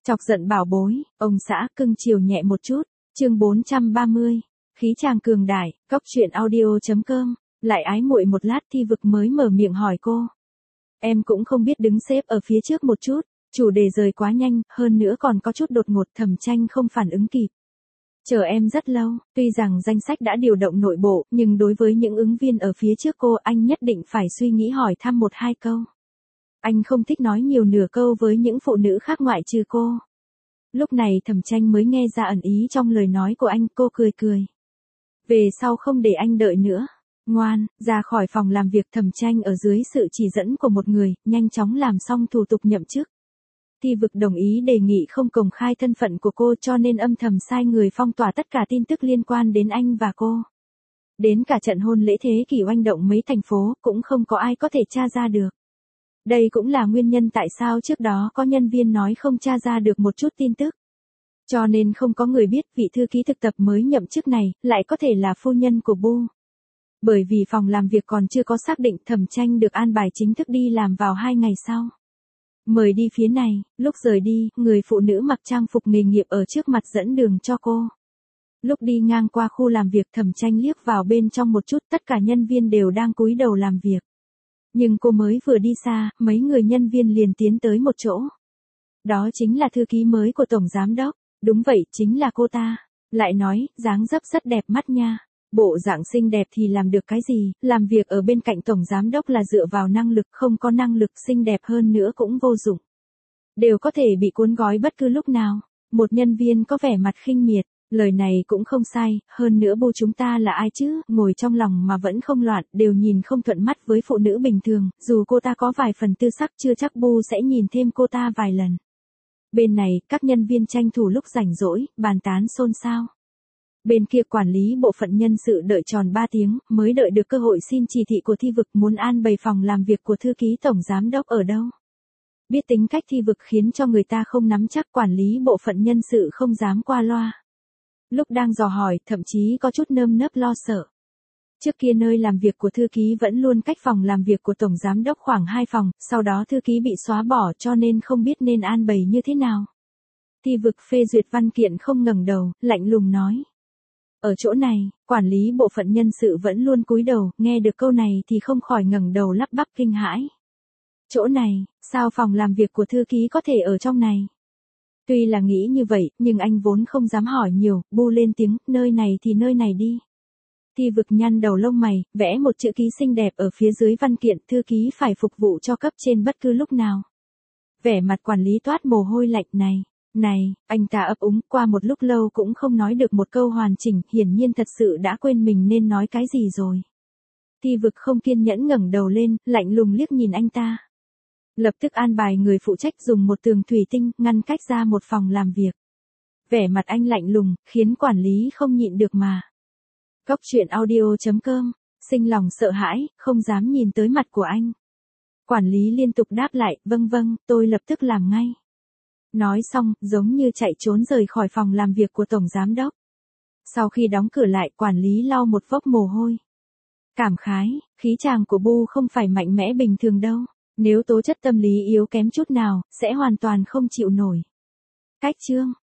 Chọc giận bảo bối, ông xã cưng chiều nhẹ một chút, chương 430, khí chàng cường đại, cóc truyện audio.com, lại ái muội một lát Thi Vực mới mở miệng hỏi cô. Em cũng không biết đứng xếp ở phía trước một chút, chủ đề rời quá nhanh, hơn nữa còn có chút đột ngột Thẩm Tranh không phản ứng kịp. Chờ em rất lâu, tuy rằng danh sách đã điều động nội bộ, nhưng đối với những ứng viên ở phía trước cô anh nhất định phải suy nghĩ hỏi thăm một hai câu. Anh không thích nói nhiều nửa câu với những phụ nữ khác ngoại trừ cô. Lúc này Thẩm Tranh mới nghe ra ẩn ý trong lời nói của anh, cô cười cười. Về sau không để anh đợi nữa. Ngoan, ra khỏi phòng làm việc. Thẩm Tranh ở dưới sự chỉ dẫn của một người, nhanh chóng làm xong thủ tục nhậm chức. Thi Vực đồng ý đề nghị không công khai thân phận của cô cho nên âm thầm sai người phong tỏa tất cả tin tức liên quan đến anh và cô. Đến cả trận hôn lễ thế kỷ oanh động mấy thành phố cũng không có ai có thể tra ra được. Đây cũng là nguyên nhân tại sao trước đó có nhân viên nói không tra ra được một chút tin tức. Cho nên không có người biết vị thư ký thực tập mới nhậm chức này lại có thể là phu nhân của Bu. Bởi vì phòng làm việc còn chưa có xác định, Thẩm Tranh được an bài chính thức đi làm vào 2 ngày sau. Mời đi phía này, lúc rời đi, người phụ nữ mặc trang phục nghề nghiệp ở trước mặt dẫn đường cho cô. Lúc đi ngang qua khu làm việc Thẩm Tranh liếc vào bên trong một chút, tất cả nhân viên đều đang cúi đầu làm việc. Nhưng cô mới vừa đi xa, mấy người nhân viên liền tiến tới một chỗ. Đó chính là thư ký mới của Tổng Giám Đốc. Đúng vậy, chính là cô ta. Lại nói, dáng dấp rất đẹp mắt nha. Bộ dạng xinh đẹp thì làm được cái gì, làm việc ở bên cạnh Tổng Giám Đốc là dựa vào năng lực, không có năng lực xinh đẹp hơn nữa cũng vô dụng. Đều có thể bị cuốn gói bất cứ lúc nào. Một nhân viên có vẻ mặt khinh miệt, lời này cũng không sai, hơn nữa Bu chúng ta là ai chứ, ngồi trong lòng mà vẫn không loạn, đều nhìn không thuận mắt với phụ nữ bình thường, dù cô ta có vài phần tư sắc chưa chắc Bu sẽ nhìn thêm cô ta vài lần. Bên này, các nhân viên tranh thủ lúc rảnh rỗi, bàn tán xôn xao. Bên kia quản lý bộ phận nhân sự đợi tròn 3 tiếng, mới đợi được cơ hội xin chỉ thị của Thi Vực muốn an bày phòng làm việc của thư ký Tổng Giám Đốc ở đâu. Biết tính cách Thi Vực khiến cho người ta không nắm chắc, quản lý bộ phận nhân sự không dám qua loa. Lúc đang dò hỏi, thậm chí có chút nơm nớp lo sợ. Trước kia nơi làm việc của thư ký vẫn luôn cách phòng làm việc của Tổng Giám Đốc khoảng 2 phòng, sau đó thư ký bị xóa bỏ cho nên không biết nên an bày như thế nào. Thi Vực phê duyệt văn kiện không ngẩng đầu, lạnh lùng nói. Ở chỗ này, quản lý bộ phận nhân sự vẫn luôn cúi đầu, nghe được câu này thì không khỏi ngẩng đầu lắp bắp kinh hãi. Chỗ này, sao phòng làm việc của thư ký có thể ở trong này? Tuy là nghĩ như vậy, nhưng anh vốn không dám hỏi nhiều, Bu lên tiếng, nơi này thì nơi này đi. Thi Vực nhăn đầu lông mày, vẽ một chữ ký xinh đẹp ở phía dưới văn kiện, thư ký phải phục vụ cho cấp trên bất cứ lúc nào. Vẻ mặt quản lý toát mồ hôi lạnh này, anh ta ấp úng, qua một lúc lâu cũng không nói được một câu hoàn chỉnh, hiển nhiên thật sự đã quên mình nên nói cái gì rồi. Thi Vực không kiên nhẫn ngẩng đầu lên, lạnh lùng liếc nhìn anh ta. Lập tức an bài người phụ trách dùng một tường thủy tinh, ngăn cách ra một phòng làm việc. Vẻ mặt anh lạnh lùng, khiến quản lý không nhịn được mà. Cóc truyện audio.com, sinh lòng sợ hãi, không dám nhìn tới mặt của anh. Quản lý liên tục đáp lại, vâng, tôi lập tức làm ngay. Nói xong, giống như chạy trốn rời khỏi phòng làm việc của Tổng Giám Đốc. Sau khi đóng cửa lại, quản lý lau một vốc mồ hôi. Cảm khái, khí chàng của Bu không phải mạnh mẽ bình thường đâu. Nếu tố chất tâm lý yếu kém chút nào, sẽ hoàn toàn không chịu nổi. Cách chương